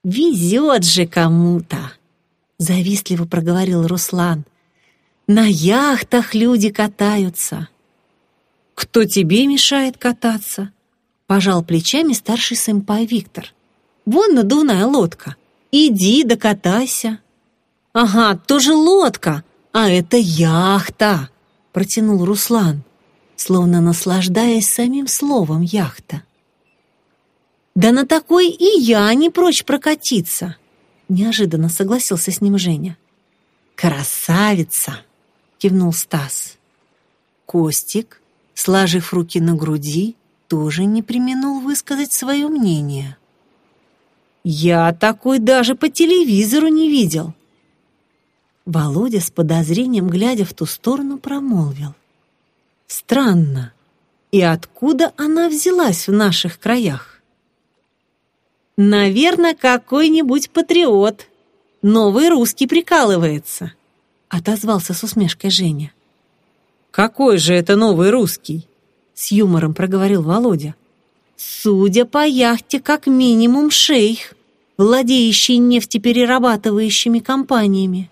«Везет же кому-то!» — завистливо проговорил Руслан. «На яхтах люди катаются». «Кто тебе мешает кататься?» — пожал плечами старший сэмпай Виктор. «Вон надувная лодка. Иди докатайся». «Ага, тоже лодка, а это яхта», — протянул Руслан, словно наслаждаясь самим словом «яхта». «Да на такой и я не прочь прокатиться», — неожиданно согласился с ним Женя. «Красавица!» — кивнул Стас. Костик, сложив руки на груди, тоже не преминул высказать свое мнение. «Я такой даже по телевизору не видел». Володя с подозрением, глядя в ту сторону, промолвил. «Странно. И откуда она взялась в наших краях?» «Наверное, какой-нибудь патриот. Новый русский прикалывается», — отозвался с усмешкой Женя. «Какой же это новый русский?» — с юмором проговорил Володя. «Судя по яхте, как минимум шейх, владеющий нефтеперерабатывающими компаниями».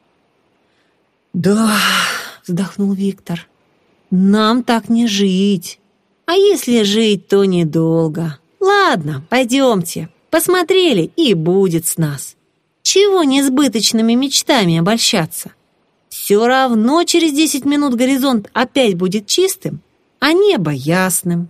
«Да», — вздохнул Виктор, — «нам так не жить. А если жить, то недолго. Ладно, пойдемте. Посмотрели, и будет с нас. Чего несбыточными мечтами обольщаться? Все равно через 10 минут горизонт опять будет чистым, а небо ясным».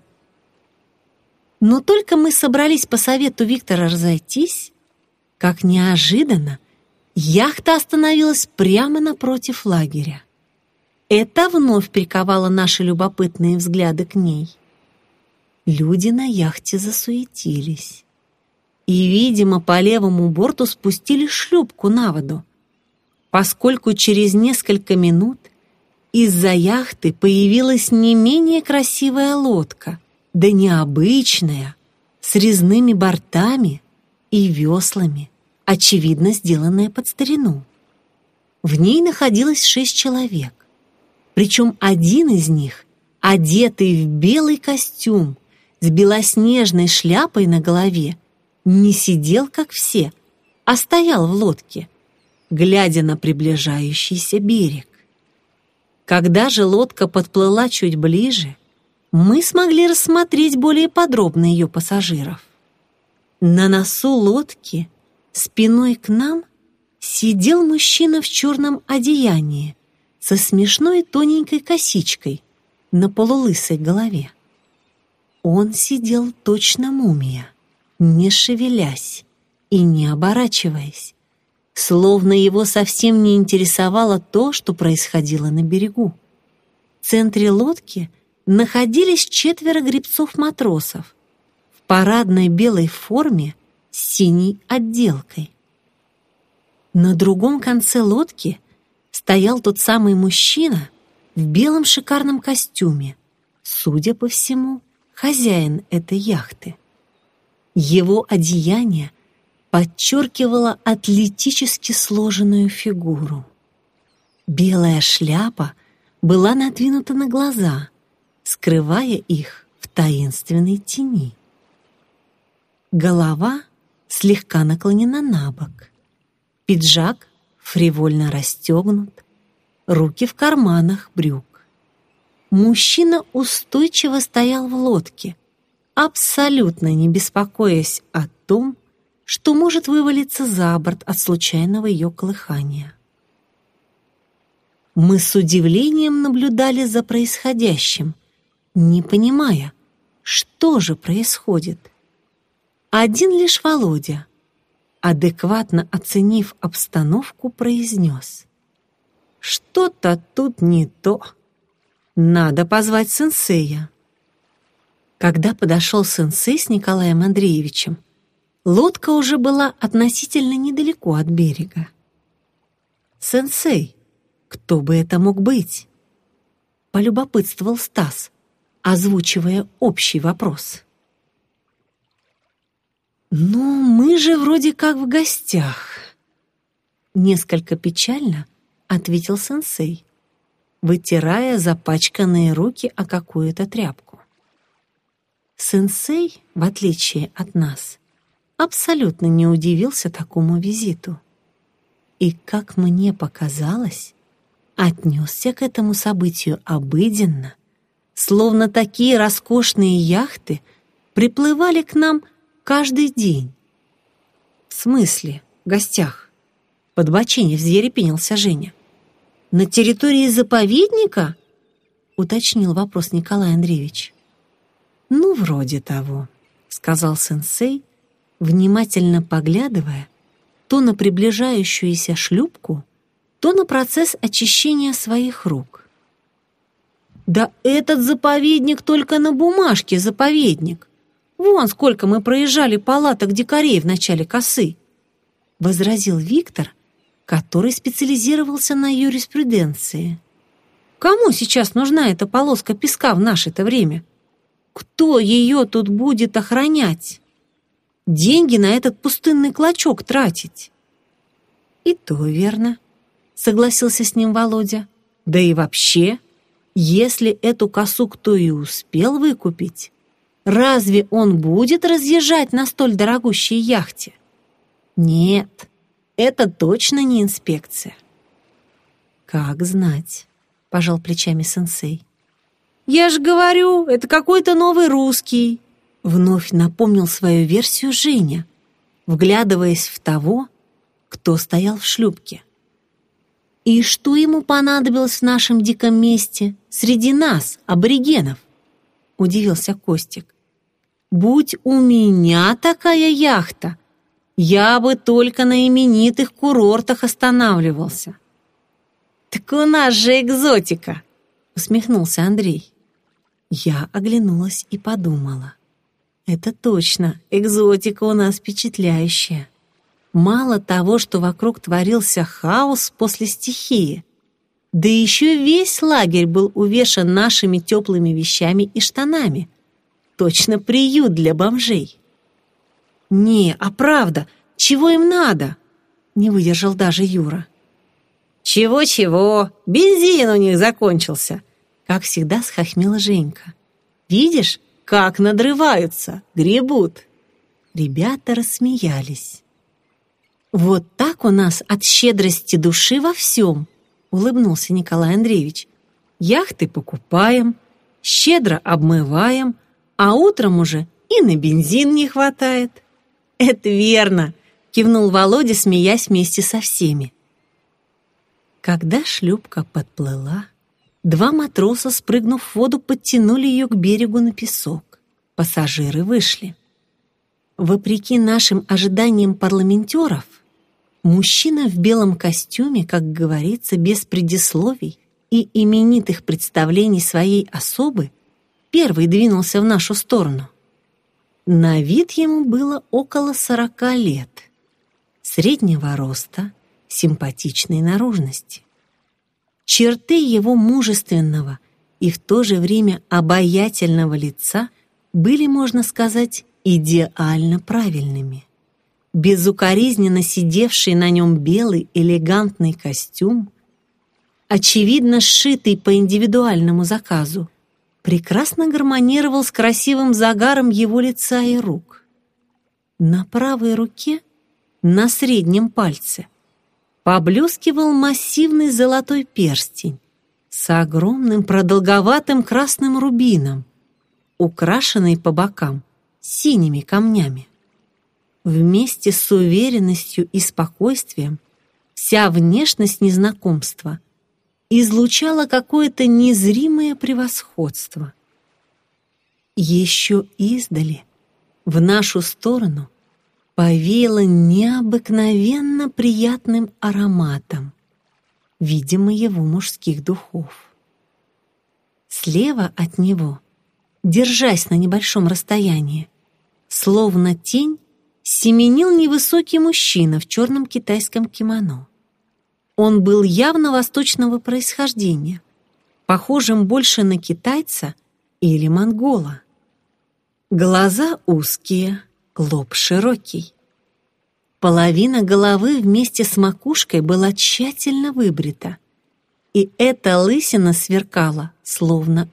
Но только мы собрались по совету Виктора разойтись, как неожиданно яхта остановилась прямо напротив лагеря. Это вновь приковало наши любопытные взгляды к ней. Люди на яхте засуетились. И, видимо, по левому борту спустили шлюпку на воду, поскольку через несколько минут из-за яхты появилась не менее красивая лодка, да необычная, с резными бортами и веслами, очевидно, сделанная под старину. В ней находилось 6 человек, причем один из них, одетый в белый костюм с белоснежной шляпой на голове, не сидел, как все, а стоял в лодке, глядя на приближающийся берег. Когда же лодка подплыла чуть ближе, мы смогли рассмотреть более подробно ее пассажиров. На носу лодки, спиной к нам, сидел мужчина в черном одеянии со смешной тоненькой косичкой на полулысой голове. Он сидел точно мумия, не шевелясь и не оборачиваясь, словно его совсем не интересовало то, что происходило на берегу. В центре лодки находились 4 гребцов-матросов в парадной белой форме с синей отделкой. На другом конце лодки стоял тот самый мужчина в белом шикарном костюме, судя по всему, хозяин этой яхты. Его одеяние подчеркивало атлетически сложенную фигуру. Белая шляпа была надвинута на глаза, скрывая их в таинственной тени. Голова слегка наклонена на бок. Пиджак фривольно расстегнут, руки в карманах брюк. Мужчина устойчиво стоял в лодке, абсолютно не беспокоясь о том, что может вывалиться за борт от случайного ее колыхания. Мы с удивлением наблюдали за происходящим, не понимая, что же происходит. Один лишь Володя, адекватно оценив обстановку, произнес: «Что-то тут не то. Надо позвать сенсея». Когда подошел сенсей с Николаем Андреевичем, лодка уже была относительно недалеко от берега. «Сенсей, кто бы это мог быть?» — полюбопытствовал Стас, озвучивая общий вопрос. «Ну, мы же вроде как в гостях», — несколько печально ответил сенсей, вытирая запачканные руки о какую-то тряпку. Сенсей, в отличие от нас, абсолютно не удивился такому визиту. И, как мне показалось, отнесся к этому событию обыденно, словно такие роскошные яхты приплывали к нам каждый день. «В смысле, в гостях?» Подбоченив, взъерепенился Женя. «На территории заповедника?» — уточнил вопрос Николай Андреевич. «Ну, вроде того», — сказал сенсей, внимательно поглядывая то на приближающуюся шлюпку, то на процесс очищения своих рук. «Да этот заповедник только на бумажке заповедник. Вон сколько мы проезжали палаток дикарей в начале косы», — возразил Виктор, который специализировался на юриспруденции. «Кому сейчас нужна эта полоска песка в наше-то время? Кто ее тут будет охранять? Деньги на этот пустынный клочок тратить?» «И то верно», — согласился с ним Володя. «Да и вообще, если эту косу кто и успел выкупить, разве он будет разъезжать на столь дорогущей яхте? Нет, это точно не инспекция». «Как знать», — пожал плечами сенсей. «Я же говорю, это какой-то новый русский», — вновь напомнил свою версию Женя, вглядываясь в того, кто стоял в шлюпке. «И что ему понадобилось в нашем диком месте, среди нас, аборигенов?» — удивился Костик. «Будь у меня такая яхта, я бы только на именитых курортах останавливался». «Так у нас же экзотика!» — усмехнулся Андрей. Я оглянулась и подумала. Это точно, экзотика у нас впечатляющая. Мало того, что вокруг творился хаос после стихии, да еще весь лагерь был увешан нашими теплыми вещами и штанами. Точно приют для бомжей. «Не, а правда, чего им надо?» — не выдержал даже Юра. «Чего-чего, бензин у них закончился», — как всегда схохмела Женька. «Видишь, как надрываются, гребут». Ребята рассмеялись. «Вот так у нас от щедрости души во всем», — улыбнулся Николай Андреевич. «Яхты покупаем, щедро обмываем, а утром уже и на бензин не хватает». «Это верно», — кивнул Володя, смеясь вместе со всеми. Когда шлюпка подплыла, два матроса, спрыгнув в воду, подтянули ее к берегу на песок. Пассажиры вышли. Вопреки нашим ожиданиям парламентеров, мужчина в белом костюме, как говорится, без предисловий и именитых представлений своей особы, первый двинулся в нашу сторону. На вид ему было около 40 лет, среднего роста, симпатичной наружности. Черты его мужественного и в то же время обаятельного лица были, можно сказать, идеально правильными. Безукоризненно сидевший на нем белый элегантный костюм, очевидно сшитый по индивидуальному заказу, прекрасно гармонировал с красивым загаром его лица и рук. На правой руке, на среднем пальце, поблескивал массивный золотой перстень с огромным продолговатым красным рубином, украшенный по бокам синими камнями. Вместе с уверенностью и спокойствием вся внешность незнакомства излучала какое-то незримое превосходство. Еще издали, в нашу сторону, повеяло необыкновенно приятным ароматом, видимо, его мужских духов. Слева от него, держась на небольшом расстоянии, словно тень, семенил невысокий мужчина в черном китайском кимоно. Он был явно восточного происхождения, похожим больше на китайца или монгола. Глаза узкие, лоб широкий. Половина головы вместе с макушкой была тщательно выбрита, и эта лысина сверкала, словно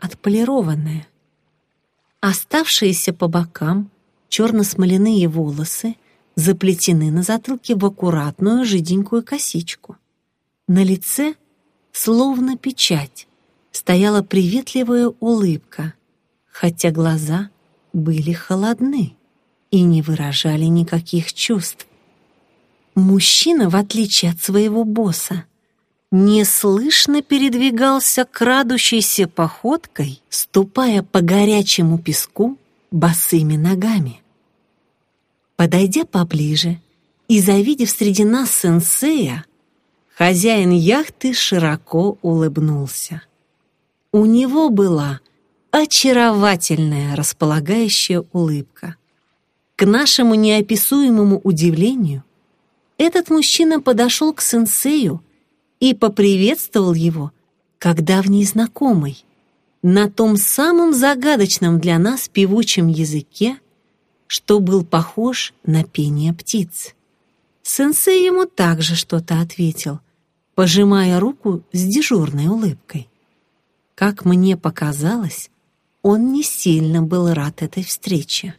отполированная. Оставшиеся по бокам черно-смоляные волосы заплетены на затылке в аккуратную жиденькую косичку. На лице, словно печать, стояла приветливая улыбка, хотя глаза были холодны и не выражали никаких чувств. Мужчина, в отличие от своего босса, неслышно передвигался крадущейся походкой, ступая по горячему песку босыми ногами. Подойдя поближе и завидев среди нас сенсея, хозяин яхты широко улыбнулся. У него была очаровательная, располагающая улыбка. К нашему неописуемому удивлению, этот мужчина подошел к сенсею и поприветствовал его, как давний знакомый, на том самом загадочном для нас певучем языке, что был похож на пение птиц. Сенсей ему также что-то ответил, пожимая руку с дежурной улыбкой. Как мне показалось, он не сильно был рад этой встрече.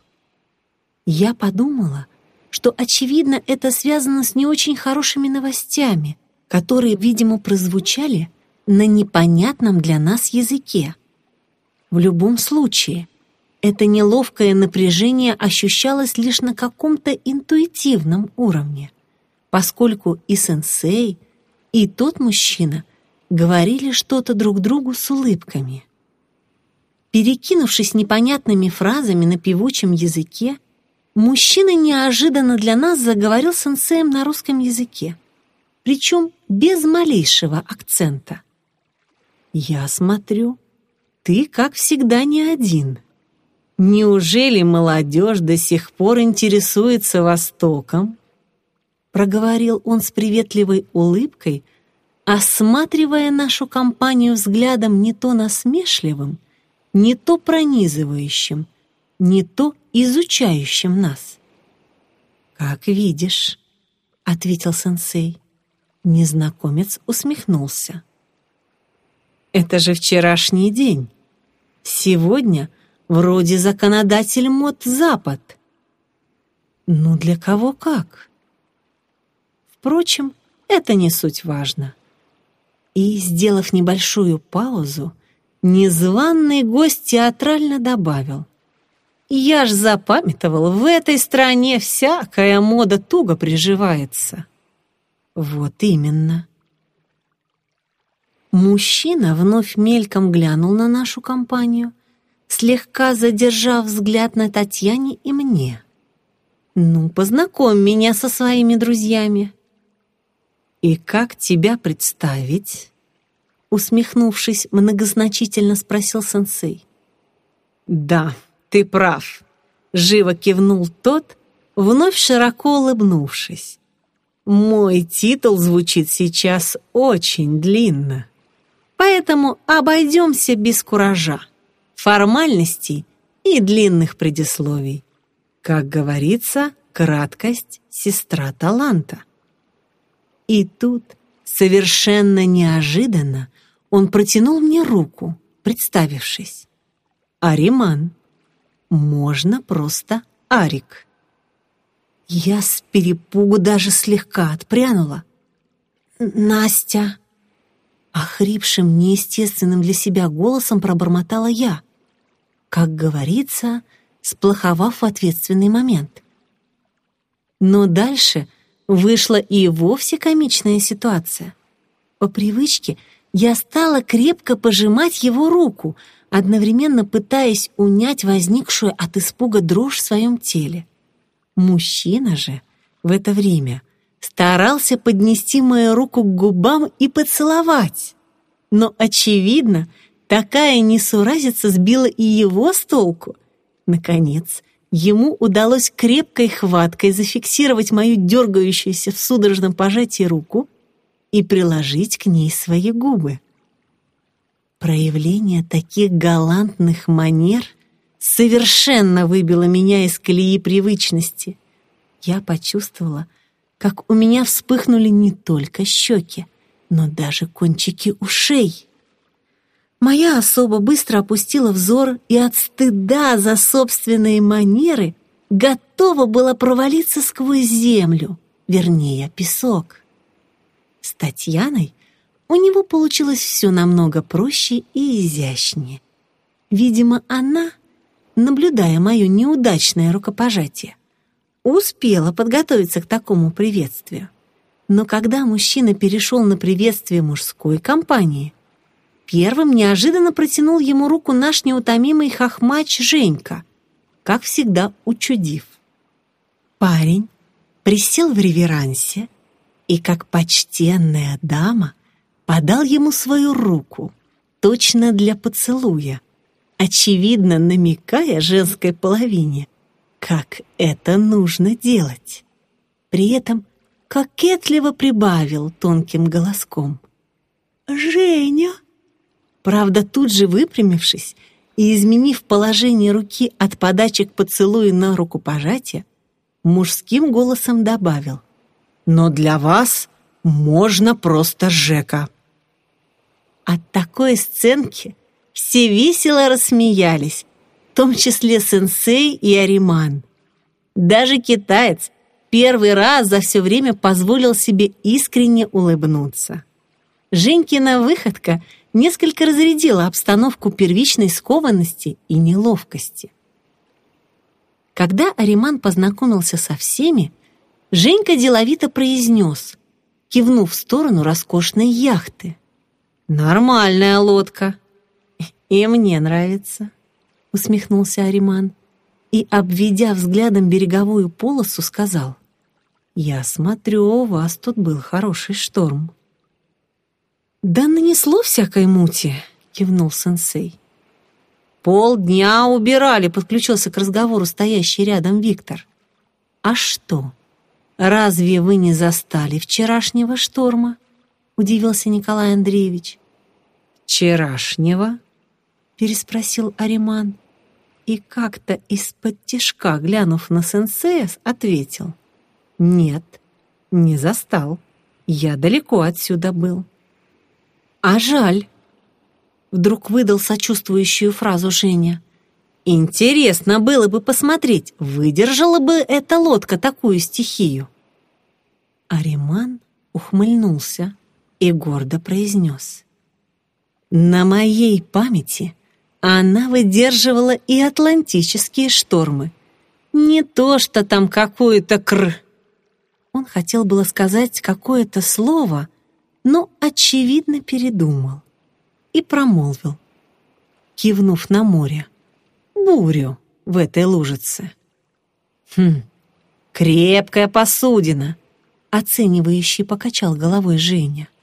Я подумала, что, очевидно, это связано с не очень хорошими новостями, которые, видимо, прозвучали на непонятном для нас языке. В любом случае, это неловкое напряжение ощущалось лишь на каком-то интуитивном уровне, поскольку и сенсей, и тот мужчина говорили что-то друг другу с улыбками. Перекинувшись непонятными фразами на певучем языке, мужчина неожиданно для нас заговорил с сенсеем на русском языке, причем без малейшего акцента. «Я смотрю, ты, как всегда, не один. Неужели молодежь до сих пор интересуется Востоком?» Проговорил он с приветливой улыбкой, осматривая нашу компанию взглядом не то насмешливым, не то пронизывающим, не то изучающим нас. «Как видишь», — ответил сенсей. Незнакомец усмехнулся. «Это же вчерашний день. Сегодня вроде законодатель мод Запад. Ну, для кого как. Впрочем, это не суть важно». И, сделав небольшую паузу, незваный гость театрально добавил: «Я ж запамятовал, в этой стране всякая мода туго приживается». «Вот именно». Мужчина вновь мельком глянул на нашу компанию, слегка задержав взгляд на Татьяне и мне. «Ну, познакомь меня со своими друзьями». «И как тебя представить?» Усмехнувшись, многозначительно спросил сенсей. «Да, ты прав», — живо кивнул тот, вновь широко улыбнувшись. «Мой титул звучит сейчас очень длинно, поэтому обойдемся без куража, формальностей и длинных предисловий. Как говорится, краткость — сестра таланта». И тут, совершенно неожиданно, он протянул мне руку, представившись. «Ариман. Можно просто Арик». Я с перепугу даже слегка отпрянула. «Настя!» Охрипшим, неестественным для себя голосом пробормотала я, как говорится, сплоховав в ответственный момент. Но дальше вышла и вовсе комичная ситуация. По привычке я стала крепко пожимать его руку, одновременно пытаясь унять возникшую от испуга дрожь в своем теле. Мужчина же в это время старался поднести мою руку к губам и поцеловать. Но, очевидно, такая несуразица сбила и его с толку. Наконец, ему удалось крепкой хваткой зафиксировать мою дергающуюся в судорожном пожатии руку и приложить к ней свои губы. Проявление таких галантных манер совершенно выбило меня из колеи привычности. Я почувствовала, как у меня вспыхнули не только щеки, но даже кончики ушей. Моя особа быстро опустила взор и от стыда за собственные манеры готова была провалиться сквозь землю, вернее, песок. С Татьяной у него получилось все намного проще и изящнее. Видимо, она, наблюдая мое неудачное рукопожатие, успела подготовиться к такому приветствию. Но когда мужчина перешел на приветствие мужской компании, первым неожиданно протянул ему руку наш неутомимый хохмач Женька, как всегда учудив. Парень присел в реверансе и, как почтенная дама, подал ему свою руку, точно для поцелуя, очевидно намекая женской половине, как это нужно делать. При этом кокетливо прибавил тонким голоском: «Женя!» Правда, тут же выпрямившись и изменив положение руки от подачи к поцелую на рукопожатие, мужским голосом добавил: «Но для вас можно просто Жека». От такой сценки все весело рассмеялись, в том числе сенсей и Ариман. Даже китаец первый раз за все время позволил себе искренне улыбнуться. Женькина выходка несколько разрядила обстановку первичной скованности и неловкости. Когда Ариман познакомился со всеми, Женька деловито произнес, кивнув в сторону роскошной яхты: «Нормальная лодка». «И мне нравится», — усмехнулся Ариман и, обведя взглядом береговую полосу, сказал: «Я смотрю, у вас тут был хороший шторм». «Да нанесло всякой мути», — кивнул сенсей. «Полдня убирали», — подключился к разговору стоящий рядом Виктор. «А что, разве вы не застали вчерашнего шторма?» — удивился Николай Андреевич. «Вчерашнего?» — переспросил Ариман и, как-то из-под тишка, глянув на сенсея, ответил: «Нет, не застал. Я далеко отсюда был». «А жаль», — вдруг выдал сочувствующую фразу Женя. «Интересно было бы посмотреть, выдержала бы эта лодка такую стихию». Ариман ухмыльнулся и гордо произнес: «На моей памяти она выдерживала и атлантические штормы. Не то, что там какое-то Он хотел было сказать какое-то слово, но, очевидно, передумал и промолвил, кивнув на море: «Бурю в этой лужице». «Крепкая посудина», — оценивающий покачал головой Женя.